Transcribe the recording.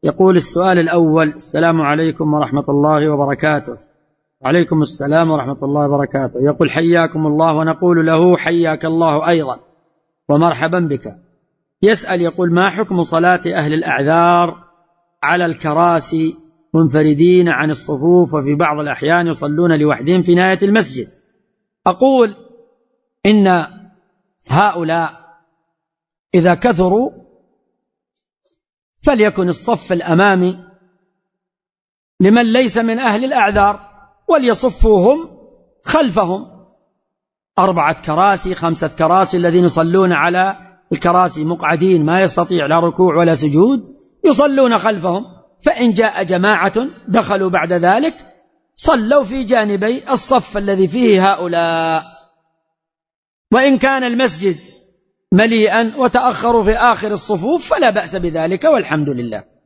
يقول السؤال الأول: السلام عليكم ورحمة الله وبركاته. وعليكم السلام ورحمة الله وبركاته. يقول: حياكم الله، ونقول له حياك الله أيضا ومرحبا بك. يسأل يقول: ما حكم صلاة أهل الأعذار على الكراسي منفردين عن الصفوف، وفي بعض الأحيان يصلون لوحدهم في نهاية المسجد؟ أقول إن هؤلاء إذا كثروا فليكن الصف الأمامي لمن ليس من أهل الأعذار، وليصفوهم خلفهم 4 كراسي 5 كراسي. الذين يصلون على الكراسي مقعدين ما يستطيع لا ركوع ولا سجود يصلون خلفهم، فإن جاء جماعة دخلوا بعد ذلك صلوا في جانبي الصف الذي فيه هؤلاء. وإن كان المسجد مليئا وتأخروا في آخر الصفوف فلا بأس بذلك، والحمد لله.